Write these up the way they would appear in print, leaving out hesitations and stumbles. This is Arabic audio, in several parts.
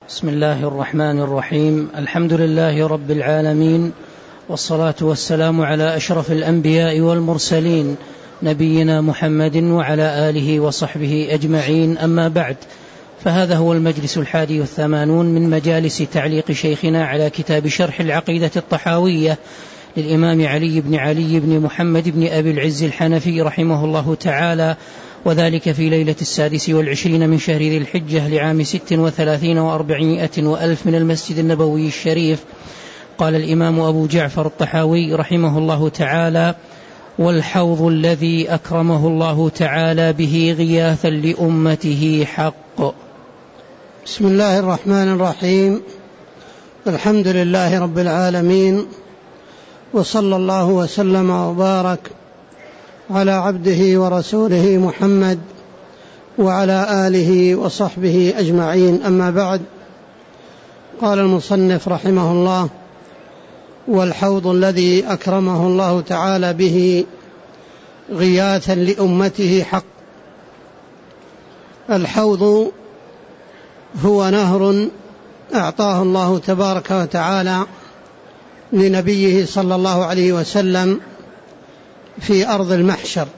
بسم الله الرحمن الرحيم. الحمد لله رب العالمين، والصلاة والسلام على أشرف الأنبياء والمرسلين، نبينا محمد وعلى آله وصحبه أجمعين. أما بعد، فهذا هو المجلس 81 من مجالس تعليق شيخنا على كتاب شرح العقيدة الطحاوية للإمام علي بن محمد بن أبي العز الحنفي رحمه الله تعالى، وذلك في ليلة 26 من شهر ذي الحجة لعام 36 و400 وألف من المسجد النبوي الشريف. قال الإمام أبو جعفر الطحاوي رحمه الله تعالى: والحوض الذي أكرمه الله تعالى به غياثا لأمته حق. بسم الله الرحمن الرحيم. الحمد لله رب العالمين، وصلى الله وسلم وبارك على عبده ورسوله محمد وعلى آله وصحبه أجمعين. أما بعد، قال المصنف رحمه الله: والحوض الذي أكرمه الله تعالى به غياثا لأمته حق. الحوض هو نهر أعطاه الله تبارك وتعالى لنبيه صلى الله عليه وسلم في أرض المحشر،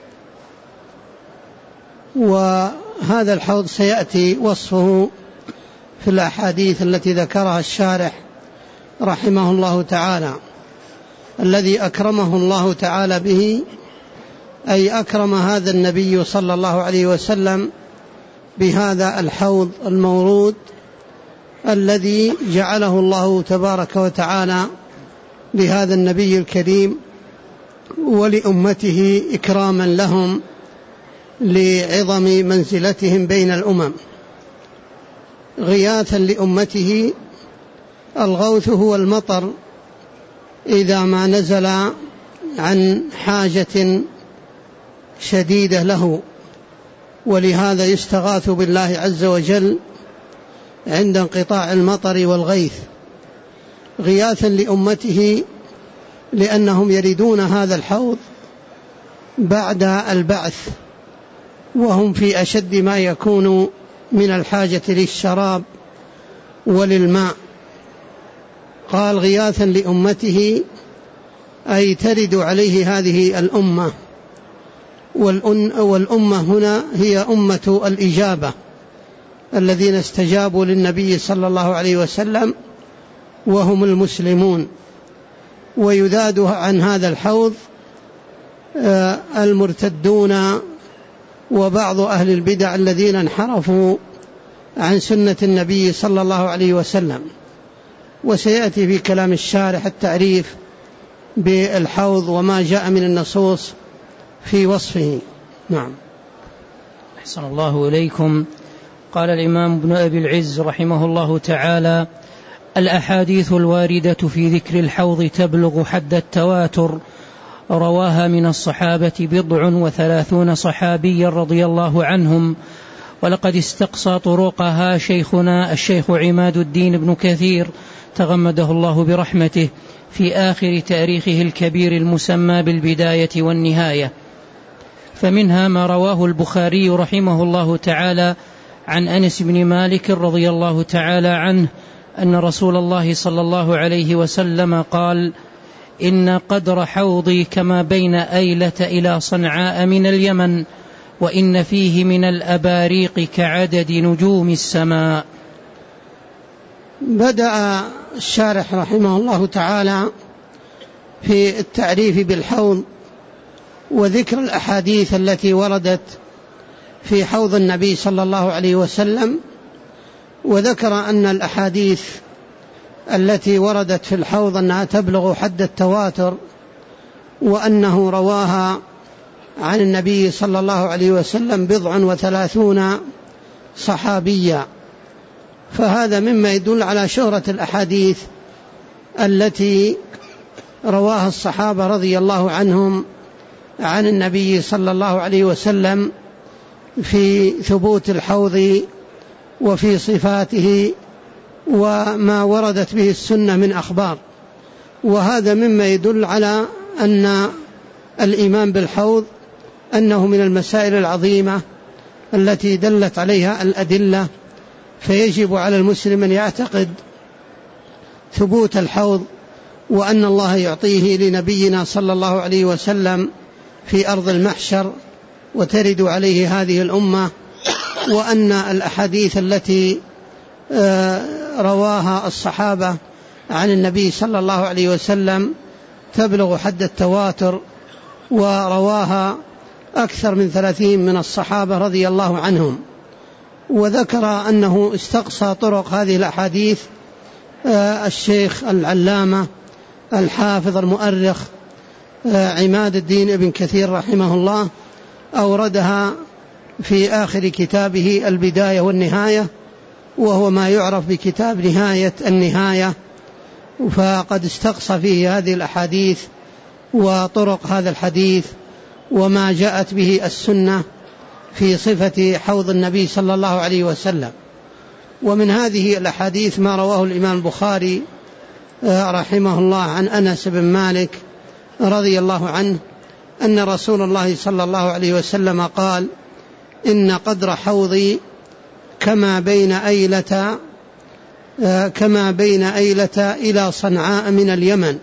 وهذا الحوض سيأتي وصفه في الأحاديث التي ذكرها الشارح رحمه الله تعالى. الذي أكرمه الله تعالى به أي أكرم هذا النبي صلى الله عليه وسلم بهذا الحوض المورود الذي جعله الله تبارك وتعالى لهذا النبي الكريم ولأمته إكراما لهم لعظم منزلتهم بين الأمم. غياثا لأمته، الغوث هو المطر إذا ما نزل عن حاجة شديدة له، ولهذا يستغاث بالله عز وجل عند انقطاع المطر والغيث. غياثا لأمته لأنهم يريدون هذا الحوض بعد البعث، وهم في أشد ما يكون من الحاجة للشراب وللماء. قال غياثا لأمته أي ترد عليه هذه الأمة، والأمة هنا هي أمة الإجابة الذين استجابوا للنبي صلى الله عليه وسلم وهم المسلمون. ويذاد عن هذا الحوض المرتدون وبعض أهل البدع الذين انحرفوا عن سنة النبي صلى الله عليه وسلم. وسيأتي في كلام الشارح التعريف بالحوض وما جاء من النصوص في وصفه. نعم. أحسن الله إليكم. قال الإمام ابن أبي العز رحمه الله تعالى: الأحاديث الواردة في ذكر الحوض تبلغ حد التواتر، رواها من الصحابة 37 صحابيا رضي الله عنهم، ولقد استقصى طرقها شيخنا الشيخ عماد الدين بن كثير تغمده الله برحمته في آخر تاريخه الكبير المسمى بالبداية والنهاية. فمنها ما رواه البخاري رحمه الله تعالى عن أنس بن مالك رضي الله تعالى عنه أن رسول الله صلى الله عليه وسلم قال: إن قدر حوضي كما بين أيلة إلى صنعاء من اليمن، وإن فيه من الأباريق كعدد نجوم السماء. بدأ الشارح رحمه الله تعالى في التعريف بالحوض وذكر الأحاديث التي وردت في حوض النبي صلى الله عليه وسلم، وذكر أن الأحاديث التي وردت في الحوض أنها تبلغ حد التواتر، وأنه رواها عن النبي صلى الله عليه وسلم 37 صحابيا. فهذا مما يدل على شهرة الأحاديث التي رواها الصحابة رضي الله عنهم عن النبي صلى الله عليه وسلم في ثبوت الحوض وفي صفاته وما وردت به السنة من أخبار. وهذا مما يدل على أن الإيمان بالحوض أنه من المسائل العظيمة التي دلت عليها الأدلة فيجب على المسلم أن يعتقد ثبوت الحوض، وأن الله يعطيه لنبينا صلى الله عليه وسلم في أرض المحشر وترد عليه هذه الأمة، وأن الأحاديث التي رواها الصحابة عن النبي صلى الله عليه وسلم تبلغ حد التواتر، ورواها أكثر من 30 من الصحابة رضي الله عنهم. وذكر أنه استقصى طرق هذه الأحاديث الشيخ العلامة الحافظ المؤرخ عماد الدين ابن كثير رحمه الله، أوردها في آخر كتابه البداية والنهاية، وهو ما يعرف بكتاب نهاية النهاية، فقد استقصى فيه هذه الأحاديث وطرق هذا الحديث وما جاءت به السنة في صفة حوض النبي صلى الله عليه وسلم. ومن هذه الأحاديث ما رواه الإمام البخاري رحمه الله عن أنس بن مالك رضي الله عنه أن رسول الله صلى الله عليه وسلم قال: إن قدر حوضي كما بين أيلة إلى صنعاء من اليمن.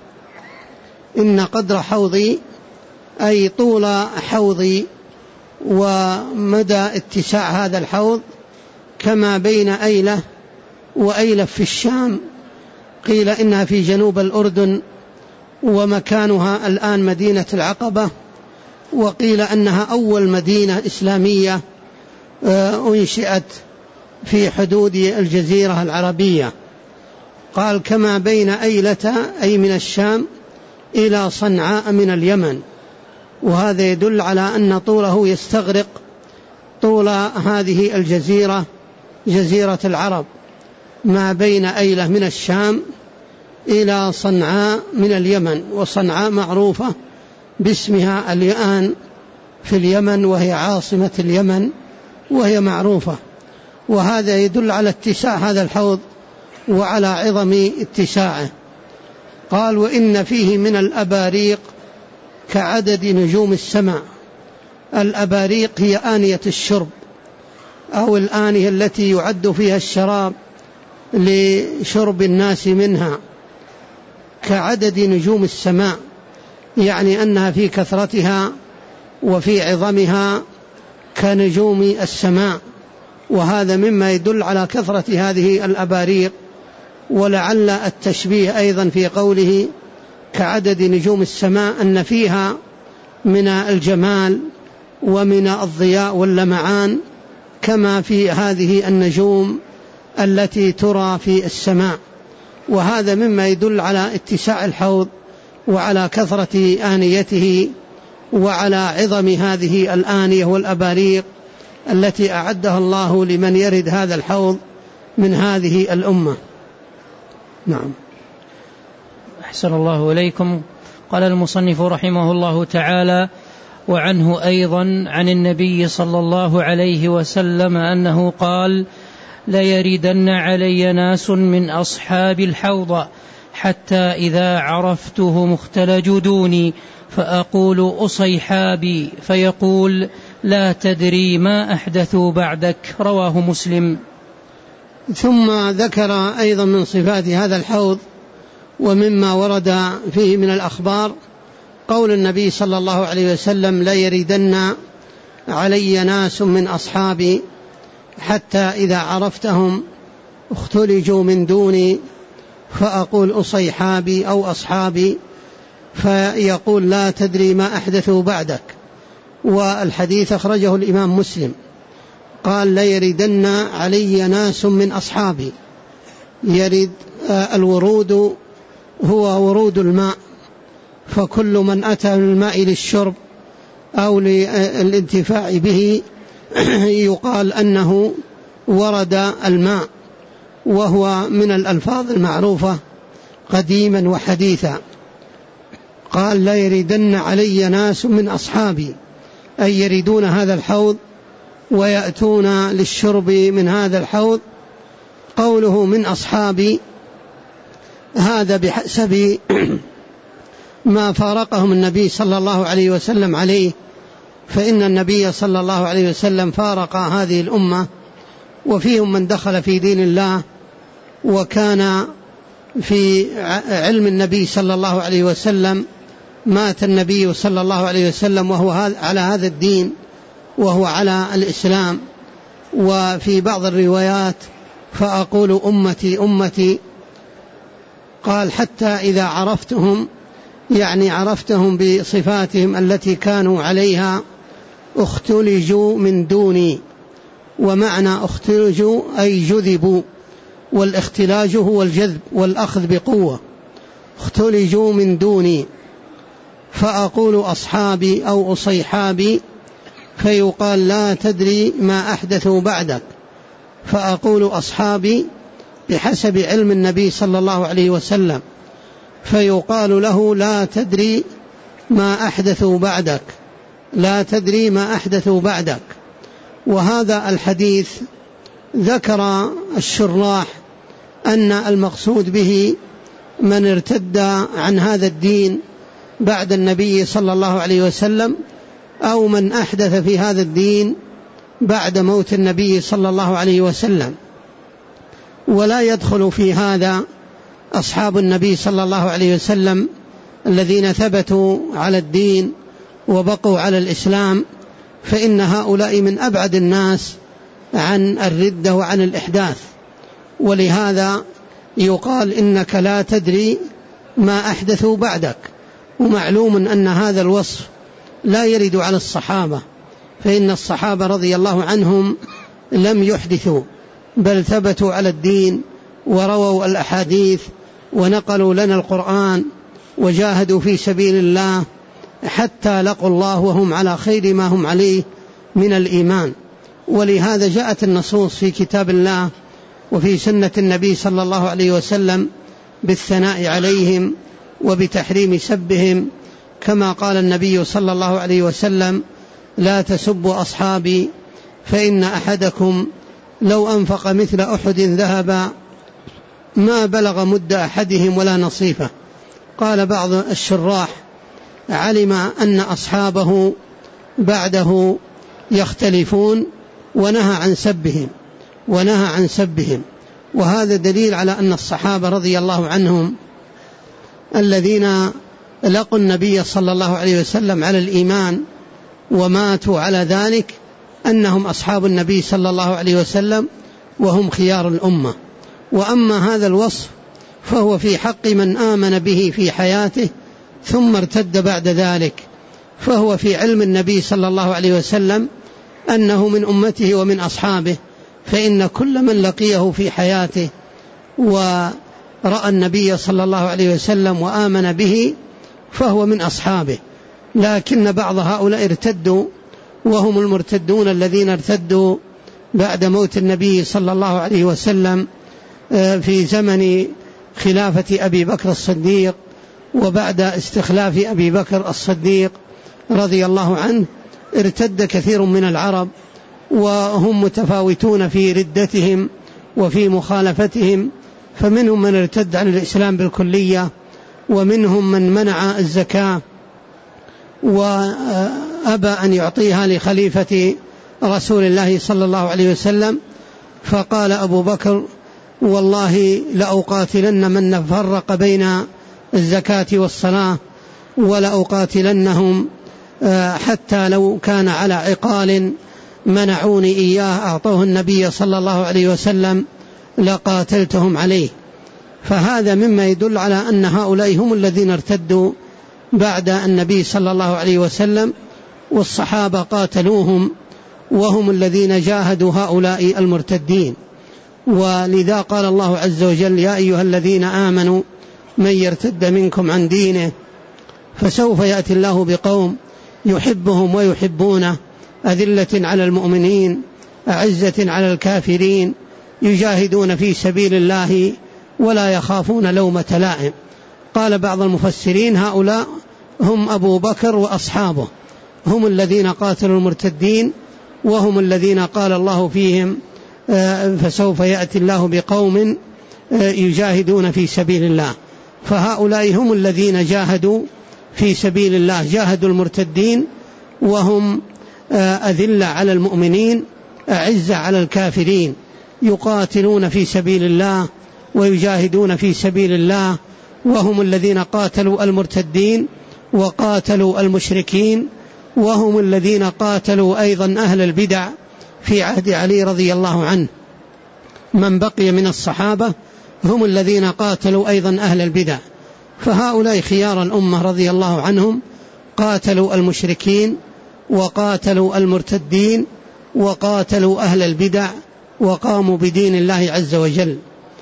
إن قدر حوضي أي طول حوضي ومدى اتساع هذا الحوض كما بين أيلة وأيلة في الشام، قيل إنها في جنوب الأردن ومكانها الآن مدينة العقبة، وقيل أنها أول مدينة إسلامية أنشئت في حدود الجزيرة العربية. قال كما بين أيلة أي من الشام إلى صنعاء من اليمن، وهذا يدل على أن طوله يستغرق طول هذه الجزيرة جزيرة العرب، ما بين أيلة من الشام إلى صنعاء من اليمن. وصنعاء معروفة باسمها الآن في اليمن، وهي عاصمة اليمن وهي معروفة. وهذا يدل على اتساع هذا الحوض وعلى عظم اتساعه. قال: وإن فيه من الأباريق كعدد نجوم السماء. الأباريق هي آنية الشرب أو الآنية التي يعد فيها الشراب لشرب الناس منها، كعدد نجوم السماء، يعني أنها في كثرتها وفي عظمها كنجوم السماء. وهذا مما يدل على كثرة هذه الأباريق. ولعل التشبيه أيضا في قوله كعدد نجوم السماء أن فيها من الجمال ومن الضياء واللمعان كما في هذه النجوم التي ترى في السماء. وهذا مما يدل على اتساع الحوض وعلى كثرة آنيته وعلى عظم هذه الآنية والأباريق التي أعدها الله لمن يرد هذا الحوض من هذه الأمة. نعم. أحسن الله إليكم. قال المصنف رحمه الله تعالى: وعنه أيضا عن النبي صلى الله عليه وسلم أنه قال: ليردن علي ناس من أصحاب الحوض حتى إذا عرفتهم اختلجوا دوني فأقول أصيحابي فيقول لا تدري ما أحدثوا بعدك. رواه مسلم. ثم ذكر أيضا من صفات هذا الحوض ومما ورد فيه من الأخبار قول النبي صلى الله عليه وسلم: لا يردن علي ناس من أصحابي حتى إذا عرفتهم اختلجوا من دوني فأقول أصيحابي أو أصحابي فيقول لا تدري ما أحدثوا بعدك. والحديث أخرجه الإمام مسلم. قال: لا يردن علي ناس من أصحابي. يرد الورود هو ورود الماء، فكل من أتى الماء للشرب أو للانتفاع به يقال أنه ورد الماء، وهو من الألفاظ المعروفة قديما وحديثا. قال: لا يردن علي ناس من أصحابي، أي يردون هذا الحوض ويأتون للشرب من هذا الحوض. قوله من أصحابي هذا بحسب ما فارقهم النبي صلى الله عليه وسلم عليه، فإن النبي صلى الله عليه وسلم فارق هذه الأمة وفيهم من دخل في دين الله وكان في علم النبي صلى الله عليه وسلم. مات النبي صلى الله عليه وسلم وهو على هذا الدين، وهو على الإسلام. وفي بعض الروايات فأقول أمتي أمتي، قال حتى إذا عرفتهم، يعني عرفتهم بصفاتهم التي كانوا عليها، اختلجوا من دوني. ومعنى اختلجوا أي جذبوا، والاختلاج هو الجذب والأخذ بقوة. اختلجوا من دوني، فأقول أصحابي أو أصيحابي، فيقال لا تدري ما أحدثوا بعدك. فأقول أصحابي بحسب علم النبي صلى الله عليه وسلم، فيقال له لا تدري ما أحدثوا بعدك، لا تدري ما أحدثوا بعدك. وهذا الحديث ذكر الشراح أن المقصود به من ارتد عن هذا الدين بعد النبي صلى الله عليه وسلم، أو من أحدث في هذا الدين بعد موت النبي صلى الله عليه وسلم. ولا يدخل في هذا أصحاب النبي صلى الله عليه وسلم الذين ثبتوا على الدين وبقوا على الإسلام، فإن هؤلاء من أبعد الناس عن الردة وعن الإحداث. ولهذا يقال إنك لا تدري ما أحدثوا بعدك. ومعلوم أن هذا الوصف لا يرد على الصحابة، فإن الصحابة رضي الله عنهم لم يحدثوا، بل ثبتوا على الدين ورووا الأحاديث ونقلوا لنا القرآن وجاهدوا في سبيل الله حتى لقوا الله وهم على خير ما هم عليه من الإيمان. ولهذا جاءت النصوص في كتاب الله وفي سنة النبي صلى الله عليه وسلم بالثناء عليهم وبتحريم سبهم، كما قال النبي صلى الله عليه وسلم: لا تسبوا أصحابي فإن أحدكم لو أنفق مثل أحد ذهبا ما بلغ مد أحدهم ولا نصيفه. قال بعض الشراح: علم أن أصحابه بعده يختلفون ونهى عن سبهم. وهذا دليل على أن الصحابة رضي الله عنهم الذين لقوا النبي صلى الله عليه وسلم على الإيمان وماتوا على ذلك أنهم أصحاب النبي صلى الله عليه وسلم وهم خيار الأمة. وأما هذا الوصف فهو في حق من آمن به في حياته ثم ارتد بعد ذلك، فهو في علم النبي صلى الله عليه وسلم أنه من أمته ومن أصحابه، فإن كل من لقيه في حياته ورأى النبي صلى الله عليه وسلم وآمن به فهو من أصحابه. لكن بعض هؤلاء ارتدوا، وهم المرتدون الذين ارتدوا بعد موت النبي صلى الله عليه وسلم في زمن خلافة أبي بكر الصديق، وبعد استخلاف أبي بكر الصديق رضي الله عنه ارتد كثير من العرب، وهم متفاوتون في ردتهم وفي مخالفتهم، فمنهم من ارتد عن الإسلام بالكلية، ومنهم من منع الزكاة وأبى أن يعطيها لخليفة رسول الله صلى الله عليه وسلم. فقال أبو بكر: والله لأقاتلن من فرق بين الزكاة والصلاة، ولأقاتلنهم حتى لو كان على عقال منعوني إياه أعطوه النبي صلى الله عليه وسلم لقاتلتهم عليه. فهذا مما يدل على أن هؤلاء هم الذين ارتدوا بعد النبي صلى الله عليه وسلم، والصحابة قاتلوهم وهم الذين جاهدوا هؤلاء المرتدين. ولذا قال الله عز وجل: يا أيها الذين آمنوا من يرتد منكم عن دينه فسوف يأتي الله بقوم يحبهم ويحبونه أذلة على المؤمنين أعزة على الكافرين يجاهدون في سبيل الله ولا يخافون لومة لائم. قال بعض المفسرين: هؤلاء هم أبو بكر وأصحابه، هم الذين قاتلوا المرتدين، وهم الذين قال الله فيهم: فسوف يأتي الله بقوم يجاهدون في سبيل الله. فهؤلاء هم الذين جاهدوا في سبيل الله، جاهدوا المرتدين، وهم أذلة على المؤمنين أعزة على الكافرين، يقاتلون في سبيل الله ويجاهدون في سبيل الله، وهم الذين قاتلوا المرتدين وقاتلوا المشركين، وهم الذين قاتلوا أيضا أهل البدع في عهد علي رضي الله عنه. من بقي من الصحابة هم الذين قاتلوا أيضا أهل البدع، فهؤلاء خيار الأمة رضي الله عنهم، قاتلوا المشركين وقاتلوا المرتدين وقاتلوا أهل البدع وقاموا بدين الله عز وجل.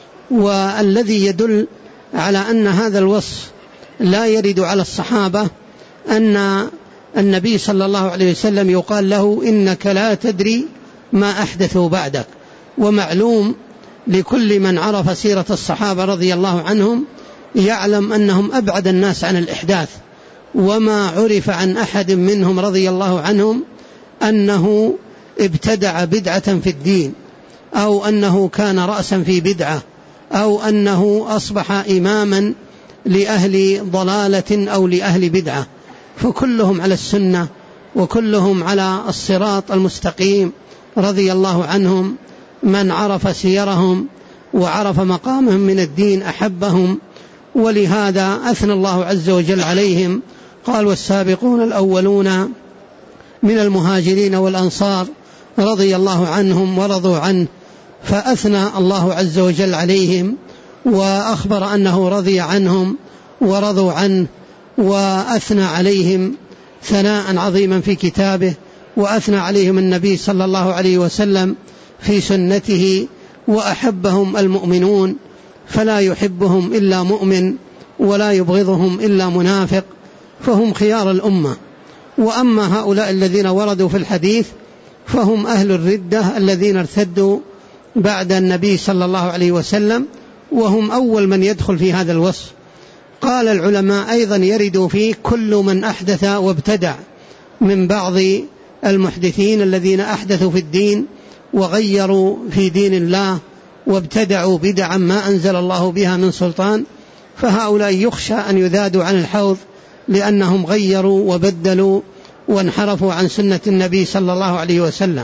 والذي يدل على أن هذا الوصف لا يرد على الصحابة أن النبي صلى الله عليه وسلم يقال له إنك لا تدري ما أحدثوا بعدك. ومعلوم لكل من عرف سيرة الصحابة رضي الله عنهم يعلم أنهم أبعد الناس عن الإحداث، وما عرف عن أحد منهم رضي الله عنهم أنه ابتدع بدعة في الدين، أو أنه كان رأسا في بدعة، أو أنه أصبح إماما لأهل ضلالة أو لأهل بدعة، فكلهم على السنة وكلهم على الصراط المستقيم رضي الله عنهم. من عرف سيرهم وعرف مقامهم من الدين أحبهم، ولهذا أثنى الله عز وجل عليهم، قال والسابقون الأولون من المهاجرين والأنصار رضي الله عنهم ورضوا عنه، فأثنى الله عز وجل عليهم وأخبر أنه رضي عنهم ورضوا عنه، وأثنى عليهم ثناء عظيما في كتابه، وأثنى عليهم النبي صلى الله عليه وسلم في سنته، وأحبهم المؤمنون، فلا يحبهم إلا مؤمن ولا يبغضهم إلا منافق، فهم خيار الأمة. وأما هؤلاء الذين وردوا في الحديث فهم أهل الردة الذين ارتدوا بعد النبي صلى الله عليه وسلم، وهم أول من يدخل في هذا الوصف. قال العلماء أيضا يرد فيه كل من أحدث وابتدع من بعض المحدثين الذين أحدثوا في الدين وغيروا في دين الله وابتدعوا بدعا ما أنزل الله بها من سلطان، فهؤلاء يخشى أن يذادوا عن الحوض لأنهم غيروا وبدلوا وانحرفوا عن سنة النبي صلى الله عليه وسلم.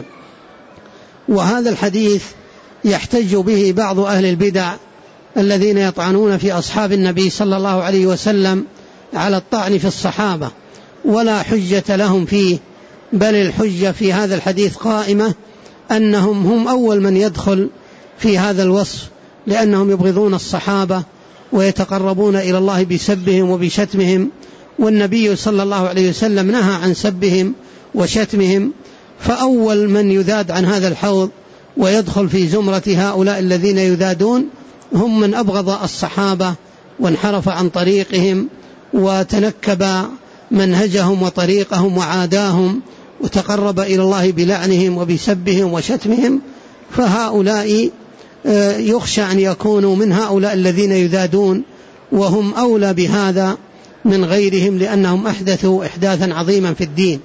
وهذا الحديث يحتج به بعض أهل البدع الذين يطعنون في أصحاب النبي صلى الله عليه وسلم على الطعن في الصحابة، ولا حجة لهم فيه، بل الحجة في هذا الحديث قائمة أنهم هم أول من يدخل في هذا الوصف، لأنهم يبغضون الصحابة ويتقربون إلى الله بسبهم وبشتمهم، والنبي صلى الله عليه وسلم نهى عن سبهم وشتمهم، فأول من يذاد عن هذا الحوض ويدخل في زمرة هؤلاء الذين يذادون هم من أبغض الصحابة وانحرف عن طريقهم وتنكب منهجهم وطريقهم وعاداهم وتقرب إلى الله بلعنهم وبسبهم وشتمهم. فهؤلاء يخشى أن يكونوا من هؤلاء الذين يذادون، وهم أولى بهذا من غيرهم لأنهم أحدثوا إحداثا عظيما في الدين.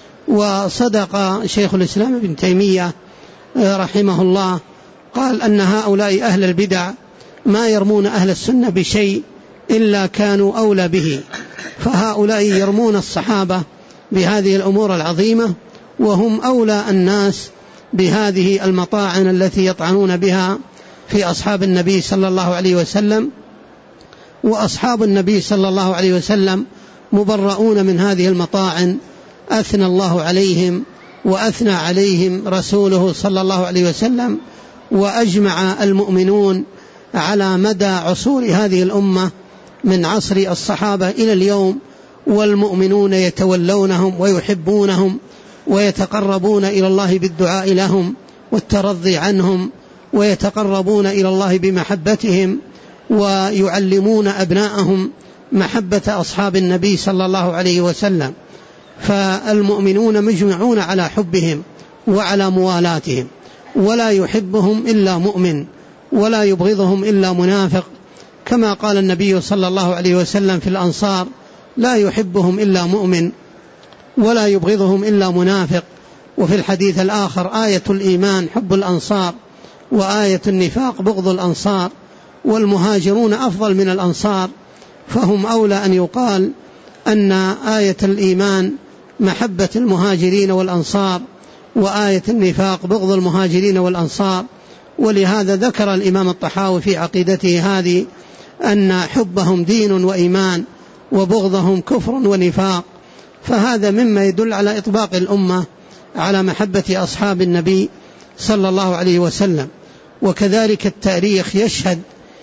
وصدق شيخ الإسلام ابن تيمية رحمه الله، قال أن هؤلاء أهل البدع ما يرمون أهل السنة بشيء إلا كانوا أولى به، فهؤلاء يرمون الصحابة بهذه الأمور العظيمة، وهم أولى الناس بهذه المطاعن التي يطعنون بها في أصحاب النبي صلى الله عليه وسلم. وأصحاب النبي صلى الله عليه وسلم مبرؤون من هذه المطاعن، أثنى الله عليهم وأثنى عليهم رسوله صلى الله عليه وسلم، وأجمع المؤمنون على مدى عصور هذه الأمة من عصر الصحابة إلى اليوم، والمؤمنون يتولونهم ويحبونهم ويتقربون إلى الله بالدعاء لهم والترضي عنهم، ويتقربون إلى الله بمحبتهم، ويعلمون أبناءهم محبة أصحاب النبي صلى الله عليه وسلم. فالمؤمنون مجمعون على حبهم وعلى موالاتهم، ولا يحبهم إلا مؤمن ولا يبغضهم إلا منافق، كما قال النبي صلى الله عليه وسلم في الأنصار: لا يحبهم إلا مؤمن ولا يبغضهم إلا منافق. وفي الحديث الآخر: آية الإيمان حب الأنصار، وآية النفاق بغض الأنصار، والمهاجرون أفضل من الأنصار، فهم أولى أن يقال أن آية الإيمان محبة المهاجرين والأنصار، وآية النفاق بغض المهاجرين والأنصار، ولهذا ذكر الإمام الطحاوي في عقيدته هذه أن حبهم دين وإيمان وبغضهم كفر ونفاق، فهذا مما يدل على إطباق الأمة على محبة أصحاب النبي صلى الله عليه وسلم. وكذلك التاريخ يشهد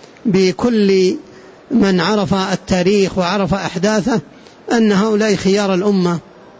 بكل من عرف التاريخ وعرف أحداثه أن هؤلاء خيار الأمة،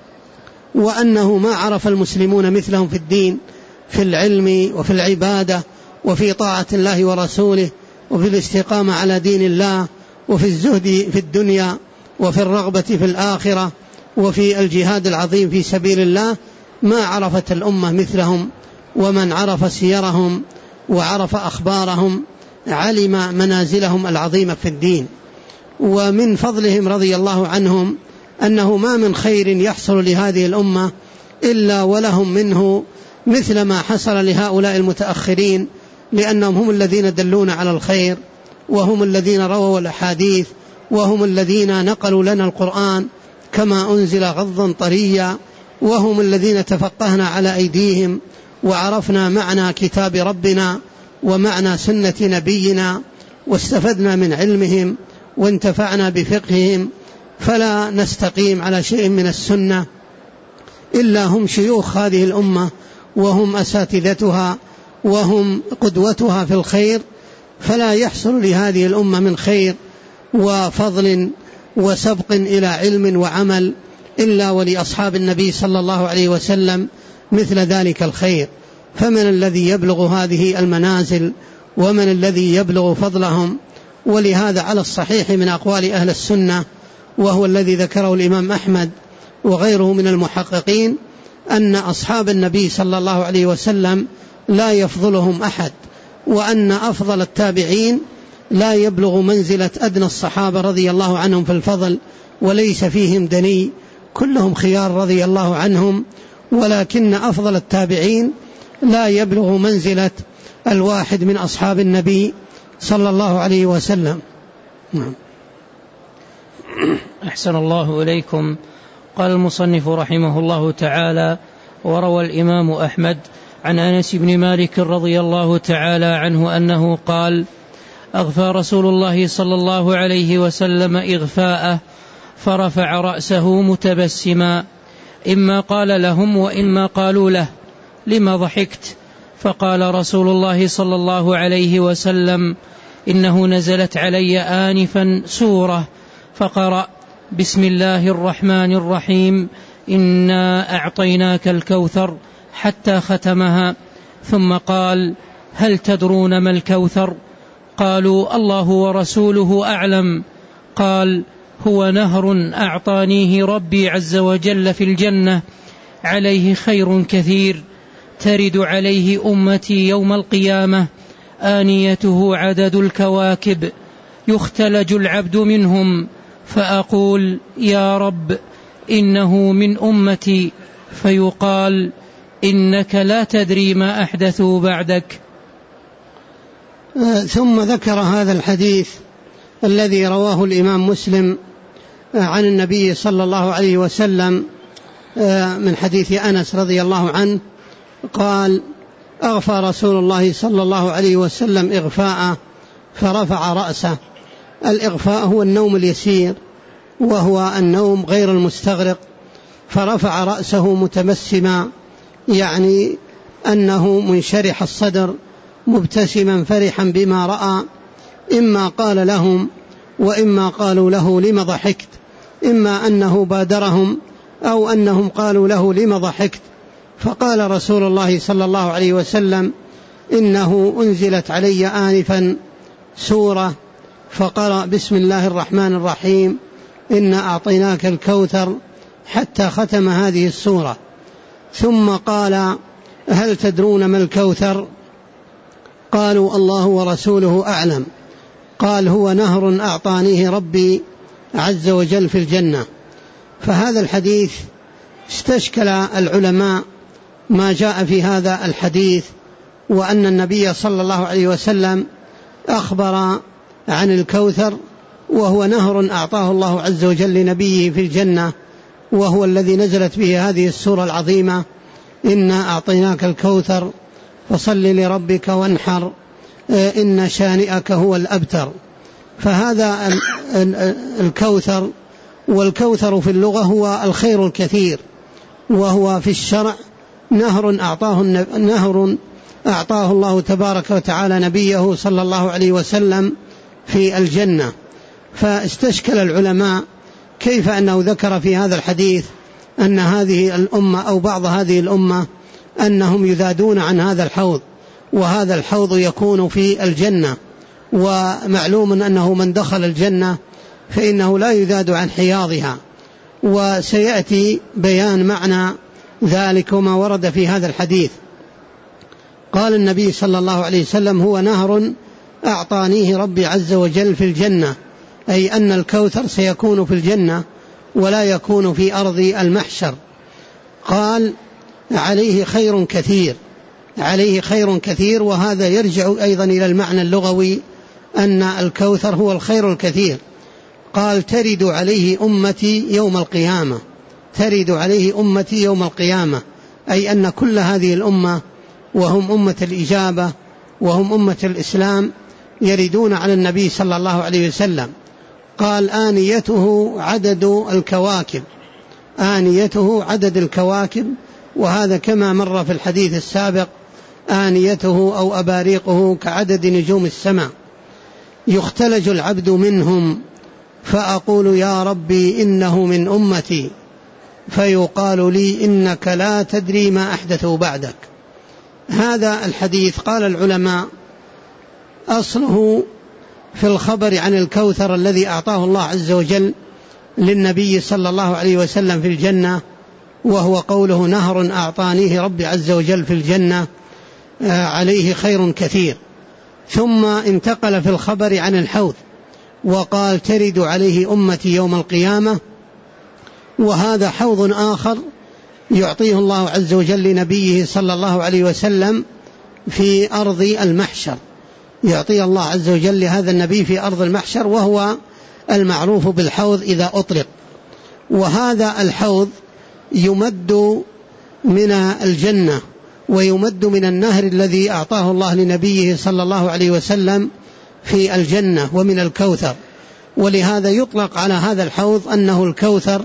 وأنه ما عرف المسلمون مثلهم في الدين، في العلم وفي العبادة وفي طاعة الله ورسوله وفي الاستقامة على دين الله وفي الزهد في الدنيا وفي الرغبة في الآخرة وفي الجهاد العظيم في سبيل الله. ما عرفت الأمة مثلهم، ومن عرف سيرهم وعرف أخبارهم علم منازلهم العظيمة في الدين. ومن فضلهم رضي الله عنهم أنه ما من خير يحصل لهذه الأمة إلا ولهم منه مثل ما حصل لهؤلاء المتأخرين، لأنهم هم الذين دلون على الخير، وهم الذين رووا الأحاديث، وهم الذين نقلوا لنا القرآن كما أنزل غضا طريا، وهم الذين تفقهنا على أيديهم وعرفنا معنى كتاب ربنا ومعنى سنة نبينا، واستفدنا من علمهم وانتفعنا بفقههم. فلا نستقيم على شيء من السنة إلا هم شيوخ هذه الأمة، وهم أساتذتها، وهم قدوتها في الخير. فلا يحصل لهذه الأمة من خير وفضل وسبق إلى علم وعمل إلا ولأصحاب النبي صلى الله عليه وسلم مثل ذلك الخير. فمن الذي يبلغ هذه المنازل ومن الذي يبلغ فضلهم؟ ولهذا على الصحيح من أقوال أهل السنة، وهو الذي ذكره الإمام أحمد وغيره من المحققين، أن أصحاب النبي صلى الله عليه وسلم لا يفضلهم أحد، وأن أفضل التابعين لا يبلغ منزلة أدنى الصحابة رضي الله عنهم في الفضل، وليس فيهم دني، كلهم خيار رضي الله عنهم، ولكن أفضل التابعين لا يبلغ منزلة الواحد من أصحاب النبي صلى الله عليه وسلم. أحسن الله إليكم. قال المصنف رحمه الله تعالى: وروى الإمام أحمد عن أنس بن مالك رضي الله تعالى عنه أنه قال: أغفى رسول الله صلى الله عليه وسلم إغفاءه فرفع رأسه متبسما، إما قال لهم وإما قالوا له: لما ضحكت؟ فقال رسول الله صلى الله عليه وسلم: إنه نزلت علي آنفا سورة فقرأ: بسم الله الرحمن الرحيم إنا أعطيناك الكوثر حتى ختمها، ثم قال: هل تدرون ما الكوثر؟ قالوا: الله ورسوله أعلم. قال: هو نهر أعطانيه ربي عز وجل في الجنة، عليه خير كثير، ترد عليه أمتي يوم القيامة، آنيته عدد الكواكب، يختلج العبد منهم، فأقول: يا رب إنه من أمتي، فيقال: إنك لا تدري ما أحدثوا بعدك. ثم ذكر هذا الحديث الذي رواه الإمام مسلم عن النبي صلى الله عليه وسلم من حديث أنس رضي الله عنه قال: أغفى رسول الله صلى الله عليه وسلم إغفاء فرفع رأسه. الإغفاء هو النوم اليسير، وهو النوم غير المستغرق. فرفع رأسه متبسما، يعني أنه منشرح الصدر مبتسما فرحا بما رأى. إما قال لهم وإما قالوا له: لم ضحكت؟ إما أنه بادرهم أو أنهم قالوا له: لم ضحكت؟ فقال رسول الله صلى الله عليه وسلم: إنه أنزلت علي آنفا سورة فقرأ بسم الله الرحمن الرحيم إنا أعطيناك الكوثر حتى ختم هذه السورة. ثم قال: هل تدرون ما الكوثر؟ قالوا: الله ورسوله أعلم. قال: هو نهر أعطانيه ربي عز وجل في الجنة. فهذا الحديث استشكل العلماء ما جاء في هذا الحديث، وأن النبي صلى الله عليه وسلم أخبر عن الكوثر، وهو نهر أعطاه الله عز وجل لنبيه في الجنة، وهو الذي نزلت به هذه السورة العظيمة إنا أعطيناك الكوثر فصل لربك وانحر إن شانئك هو الأبتر. فهذا الكوثر، والكوثر في اللغة هو الخير الكثير، وهو في الشرع نهر أعطاه الله تبارك وتعالى نبيه صلى الله عليه وسلم في الجنة. فاستشكل العلماء كيف أنه ذكر في هذا الحديث أن هذه الأمة أو بعض هذه الأمة أنهم يذادون عن هذا الحوض، وهذا الحوض يكون في الجنة، ومعلوم أنه من دخل الجنة فإنه لا يذاد عن حياضها، وسيأتي بيان معنى ذلك وما ورد في هذا الحديث. قال النبي صلى الله عليه وسلم: هو نهر أعطانيه ربي عز وجل في الجنة، أي أن الكوثر سيكون في الجنة ولا يكون في أرض المحشر. قال: عليه خير كثير، عليه خير كثير، وهذا يرجع أيضا إلى المعنى اللغوي أن الكوثر هو الخير الكثير. قال: ترد عليه أمتي يوم القيامة، ترد عليه أمتي يوم القيامة، أي أن كل هذه الأمة وهم أمة الإجابة وهم أمة الإسلام يردون على النبي صلى الله عليه وسلم. قال: آنيته عدد الكواكب، آنيته عدد الكواكب، وهذا كما مر في الحديث السابق آنيته أو أباريقه كعدد نجوم السماء. يختلج العبد منهم فأقول: يا ربي إنه من أمتي، فيقال لي: إنك لا تدري ما أحدثوا بعدك. هذا الحديث قال العلماء أصله في الخبر عن الكوثر الذي أعطاه الله عز وجل للنبي صلى الله عليه وسلم في الجنة، وهو قوله: نهر أعطانيه ربي عز وجل في الجنة عليه خير كثير. ثم انتقل في الخبر عن الحوض وقال: ترد عليه أمتي يوم القيامة، وهذا حوض آخر يعطيه الله عز وجل لنبيه صلى الله عليه وسلم في أرض المحشر، يعطي الله عز وجل لهذا النبي في أرض المحشر، وهو المعروف بالحوض إذا أطلق. وهذا الحوض يمد من الجنة ويمد من النهر الذي أعطاه الله لنبيه صلى الله عليه وسلم في الجنة ومن الكوثر، ولهذا يطلق على هذا الحوض أنه الكوثر،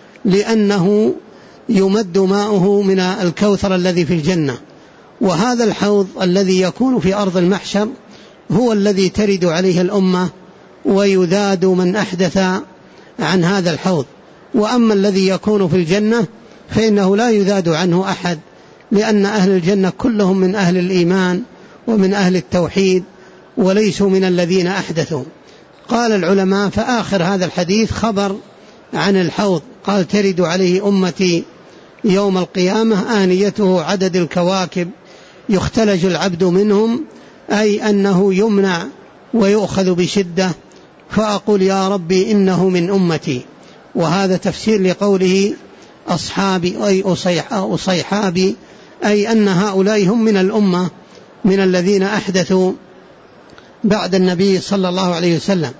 لأنه يمد ماؤه من الكوثر الذي في الجنة. وهذا الحوض الذي يكون في أرض المحشر هو الذي ترد عليه الأمة ويذاد من أحدث عن هذا الحوض. وأما الذي يكون في الجنة فإنه لا يذاد عنه أحد، لأن أهل الجنة كلهم من أهل الإيمان ومن أهل التوحيد وليسوا من الذين أحدثوا. قال العلماء: فآخر هذا الحديث خبر عن الحوض، قال: ترد عليه أمتي يوم القيامة آنيته عدد الكواكب يختلج العبد منهم، أي أنه يمنع ويؤخذ بشدة، فأقول: يا ربي إنه من أمتي. وهذا تفسير لقوله أصحابي أي أصيحابي، أي أن هؤلاء هم من الأمة من الذين أحدثوا بعد النبي صلى الله عليه وسلم.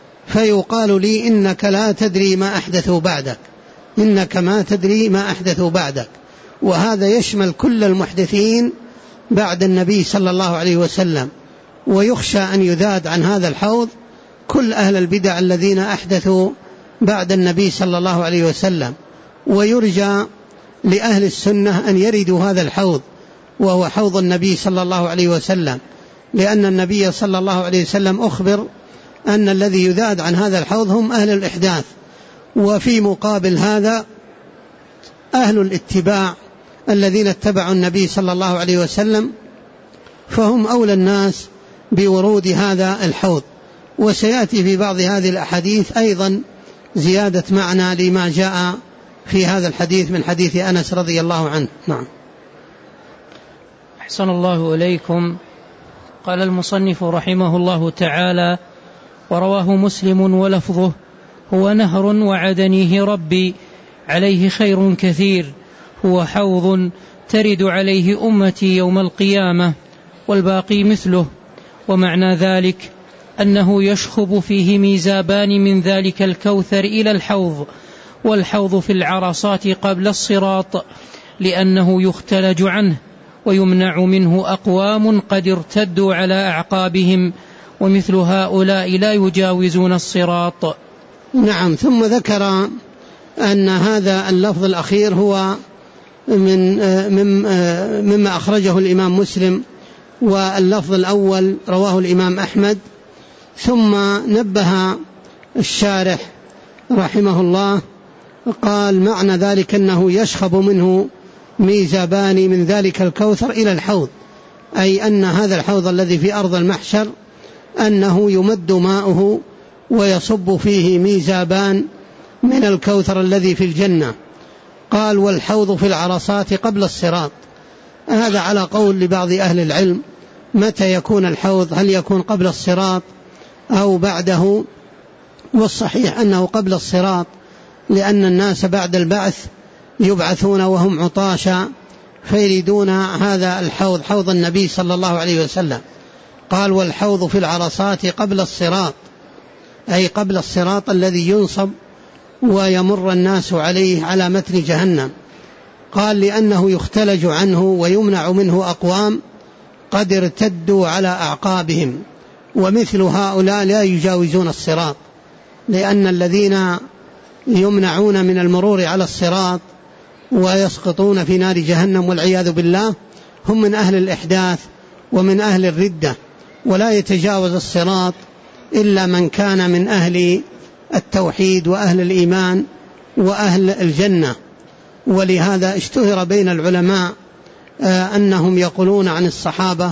فيقال لي: إنك لا تدري ما أحدثوا بعدك، إنك ما تدري ما أحدثوا بعدك. وهذا يشمل كل المحدثين بعد النبي صلى الله عليه وسلم، ويخشى أن يذاد عن هذا الحوض كل أهل البدع الذين أحدثوا بعد النبي صلى الله عليه وسلم. ويرجى لأهل السنة أن يردوا هذا الحوض، وهو حوض النبي صلى الله عليه وسلم، لأن النبي صلى الله عليه وسلم أخبر أن الذي يذاد عن هذا الحوض هم أهل الإحداث. وفي مقابل هذا أهل الاتباع الذين اتبعوا النبي صلى الله عليه وسلم فهم أولى الناس بورود هذا الحوض. وسيأتي في بعض هذه الأحاديث أيضا زيادة معنى لما جاء في هذا الحديث من حديث أنس رضي الله عنه. نعم. أحسن الله إليكم. قال المصنف رحمه الله تعالى: ورواه مسلم ولفظه: هو نهر وعدنيه ربي عليه خير كثير، هو حوض ترد عليه أمتي يوم القيامة، والباقي مثله. ومعنى ذلك أنه يشخب فيه ميزابان من ذلك الكوثر إلى الحوض، والحوض في العرصات قبل الصراط، لأنه يختلج عنه، ويمنع منه أقوام قد ارتدوا على أعقابهم ومثل هؤلاء لا يجاوزون الصراط. نعم. ثم ذكر أن هذا اللفظ الأخير هو مما أخرجه الإمام مسلم، واللفظ الأول رواه الإمام أحمد. ثم نبه الشارح رحمه الله قال معنى ذلك أنه يشخب منه ميزابان من ذلك الكوثر إلى الحوض، أي أن هذا الحوض الذي في أرض المحشر أنه يمد ماؤه ويصب فيه ميزابان من الكوثر الذي في الجنة. قال والحوض في العرصات قبل الصراط. هذا على قول لبعض أهل العلم متى يكون الحوض، هل يكون قبل الصراط أو بعده؟ والصحيح أنه قبل الصراط، لأن الناس بعد البعث يبعثون وهم عطاشا فيريدون هذا الحوض، حوض النبي صلى الله عليه وسلم. قال والحوض في العرصات قبل الصراط، أي قبل الصراط الذي ينصب ويمر الناس عليه على متن جهنم. قال لأنه يختلج عنه ويمنع منه أقوام قد ارتدوا على أعقابهم، ومثل هؤلاء لا يجاوزون الصراط، لأن الذين يمنعون من المرور على الصراط ويسقطون في نار جهنم والعياذ بالله هم من أهل الإحداث ومن أهل الردة، ولا يتجاوز الصراط إلا من كان من أهل التوحيد وأهل الإيمان وأهل الجنة. ولهذا اشتهر بين العلماء أنهم يقولون عن الصحابة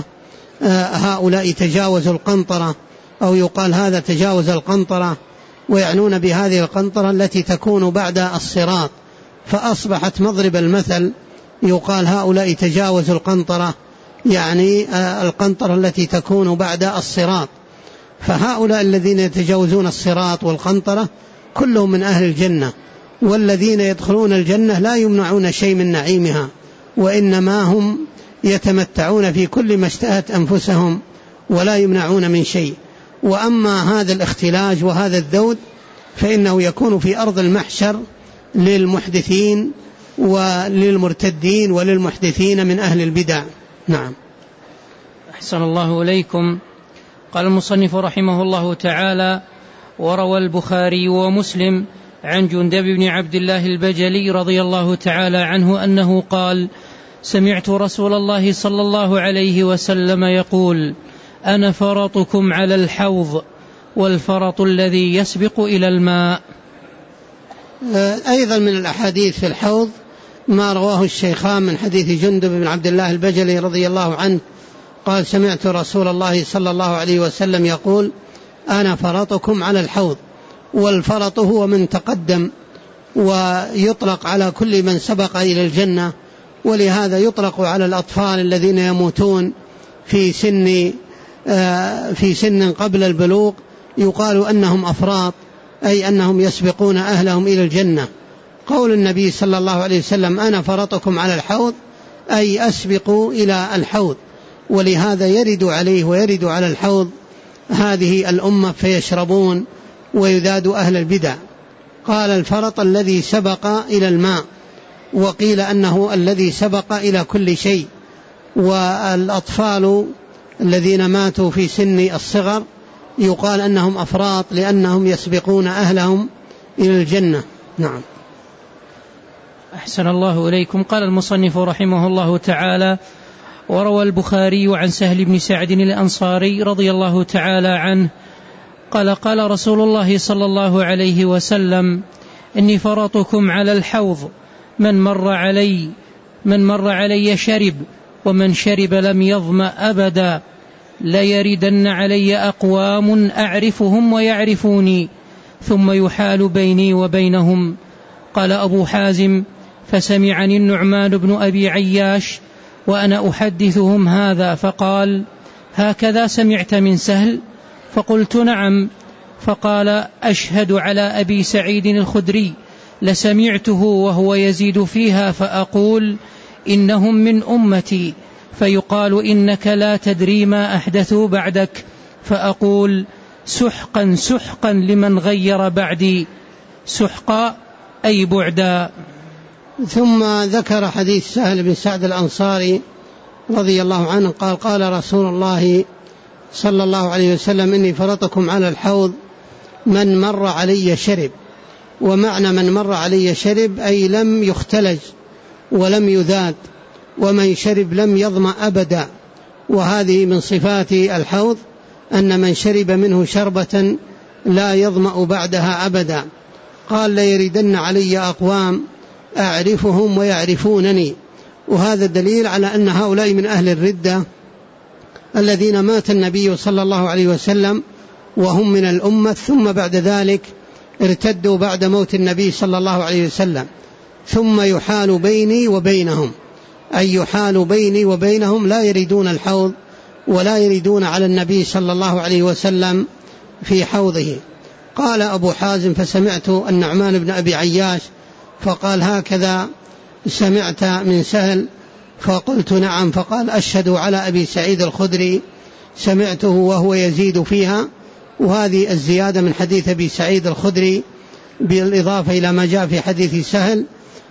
هؤلاء تجاوزوا القنطرة، أو يقال هذا تجاوز القنطرة، ويعنون بهذه القنطرة التي تكون بعد الصراط، فأصبحت مضرب المثل، يقال هؤلاء تجاوزوا القنطرة، يعني القنطرة التي تكون بعد الصراط. فهؤلاء الذين يتجاوزون الصراط والقنطرة كلهم من أهل الجنة، والذين يدخلون الجنة لا يمنعون شيء من نعيمها، وإنما هم يتمتعون في كل ما اشتهت أنفسهم ولا يمنعون من شيء. وأما هذا الاختلاج وهذا الذود فإنه يكون في أرض المحشر للمحدثين وللمرتدين وللمحدثين من أهل البدع. نعم. أحسن الله إليكم. قال المصنف رحمه الله تعالى: وروى البخاري ومسلم عن جندب بن عبد الله البجلي رضي الله تعالى عنه أنه قال: سمعت رسول الله صلى الله عليه وسلم يقول: أنا فرطكم على الحوض والفرط الذي يسبق إلى الماء. أيضا من الأحاديث في الحوض ما رواه الشيخان من حديث جندب بن عبد الله البجلي رضي الله عنه قال: سمعت رسول الله صلى الله عليه وسلم يقول: أنا فرطكم على الحوض. والفرط هو من تقدم، ويطلق على كل من سبق إلى الجنة، ولهذا يطلق على الأطفال الذين يموتون في سن قبل البلوغ، يقال أنهم أفراط، أي أنهم يسبقون أهلهم إلى الجنة. قول النبي صلى الله عليه وسلم: أنا فرطكم على الحوض، أي أسبقوا إلى الحوض، ولهذا يرد عليه ويرد على الحوض هذه الأمة فيشربون ويذاد أهل البدع. قال: الفرط الذي سبق إلى الماء، وقيل أنه الذي سبق إلى كل شيء. والأطفال الذين ماتوا في سن الصغر يقال أنهم أفراط لأنهم يسبقون أهلهم إلى الجنة. نعم. أحسن الله إليكم. قال المصنف رحمه الله تعالى: وروى البخاري عن سهل بن سعد الأنصاري رضي الله تعالى عنه قال: قال رسول الله صلى الله عليه وسلم: إني فرطكم على الحوض، من مر علي شرب، ومن شرب لم يظمأ أبدا، ليردن علي أقوام أعرفهم ويعرفوني، ثم يحال بيني وبينهم. قال أبو حازم: فسمعني النعمان بن أبي عياش وأنا أحدثهم هذا، فقال: هكذا سمعت من سهل؟ فقلت: نعم. فقال: أشهد على أبي سعيد الخدري لسمعته وهو يزيد فيها فأقول: إنهم من أمتي، فيقال: إنك لا تدري ما أحدثوا بعدك، فأقول: سحقا سحقا لمن غير بعدي. سحقا أي بعدا. ثم ذكر حديث سهل بن سعد الأنصاري رضي الله عنه قال قال رسول الله صلى الله عليه وسلم إني فرطكم على الحوض من مر علي شرب. ومعنى من مر علي شرب أي لم يختلج ولم يذاد، ومن شرب لم يظمأ أبدا. وهذه من صفات الحوض أن من شرب منه شربة لا يظمأ بعدها أبدا. قال ليردن علي أقوام أعرفهم ويعرفونني. وهذا دليل على أن هؤلاء من أهل الردة الذين مات النبي صلى الله عليه وسلم وهم من الأمة، ثم بعد ذلك ارتدوا بعد موت النبي صلى الله عليه وسلم، ثم يحال بيني وبينهم، أي يحال بيني وبينهم، لا يريدون الحوض ولا يريدون على النبي صلى الله عليه وسلم في حوضه. قال أبو حازم فسمعت النعمان بن أبي عياش فقال هكذا سمعت من سهل؟ فقلت نعم. فقال أشهد على أبي سعيد الخدري سمعته وهو يزيد فيها. وهذه الزيادة من حديث أبي سعيد الخدري بالإضافة إلى ما جاء في حديث سهل.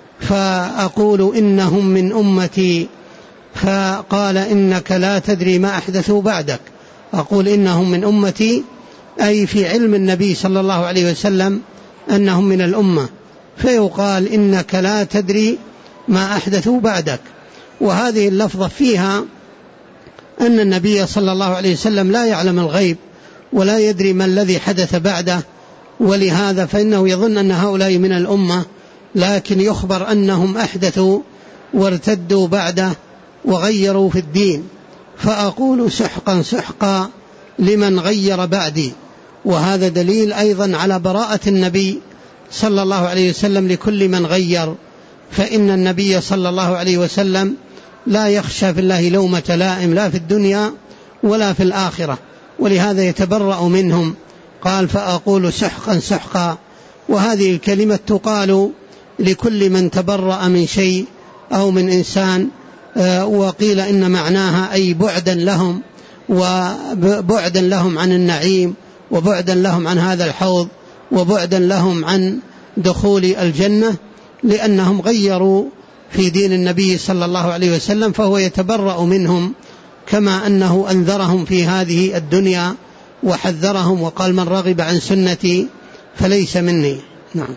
فأقول إنهم من أمتي، فقال إنك لا تدري ما أحدثوا بعدك. أقول إنهم من أمتي أي في علم النبي صلى الله عليه وسلم أنهم من الأمة، فيقال إنك لا تدري ما أحدثوا بعدك. وهذه اللفظة فيها أن النبي صلى الله عليه وسلم لا يعلم الغيب ولا يدري ما الذي حدث بعده، ولهذا فإنه يظن أن هؤلاء من الأمة، لكن يخبر أنهم أحدثوا وارتدوا بعده وغيروا في الدين. فأقول سحقا سحقا لمن غير بعدي. وهذا دليل أيضا على براءة النبي صلى الله عليه وسلم لكل من غير، فإن النبي صلى الله عليه وسلم لا يخشى في الله لومة لائم لا في الدنيا ولا في الآخرة، ولهذا يتبرأ منهم. قال فأقول سحقا سحقا. وهذه الكلمة تقال لكل من تبرأ من شيء أو من إنسان، وقيل إن معناها أي بعدا لهم، وبعدا لهم عن النعيم، وبعدا لهم عن هذا الحوض، وبعدا لهم عن دخول الجنة، لأنهم غيروا في دين النبي صلى الله عليه وسلم، فهو يتبرأ منهم كما أنه أنذرهم في هذه الدنيا وحذرهم وقال من رغب عن سنتي فليس مني. نعم.